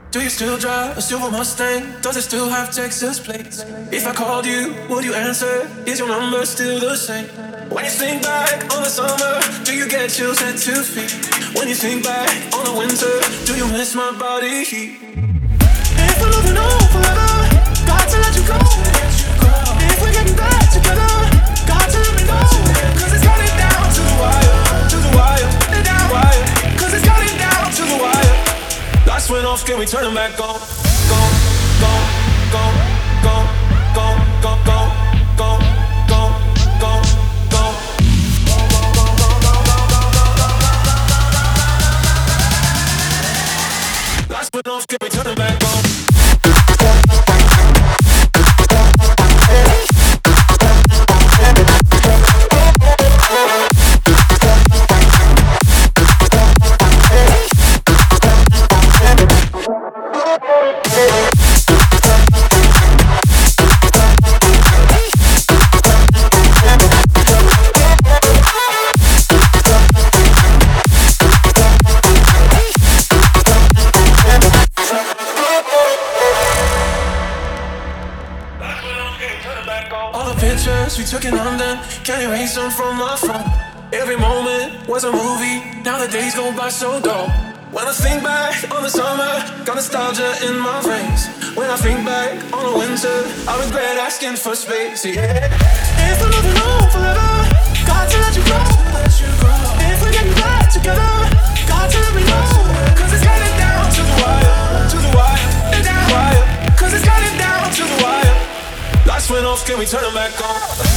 Do you still drive a silver Mustang? Does it still have Texas plates? If I called you, would you answer? Is your number still the same? When you think back on the summer, do you get chills at 2 feet? When you think back on the winter, do you miss my body heat? If we're loving on forever, got to let you go. If we're getting back together, got to let me know. Cause it's got it down to the wire, to the wire, and down wire. Cause it's got it down to the wire. Lights went off, can we turn them back on? Go, go, go, go, go, go, go, go, go, go, go. Lights went off, can we turn them back on? All the pictures we took in London, can't erase them from my phone. Every moment was a movie, now the days go by so dull. When I think back on the summer, got nostalgia in my veins. When I think back on the winter, I regret asking for space, yeah. If we're living on forever, got to let you go. If we're getting back together, got to let me know. Cause it's got it down to the wire, to the wire, and down the wire. Cause it's got it down to the wire. Lights went off, can we turn them back on?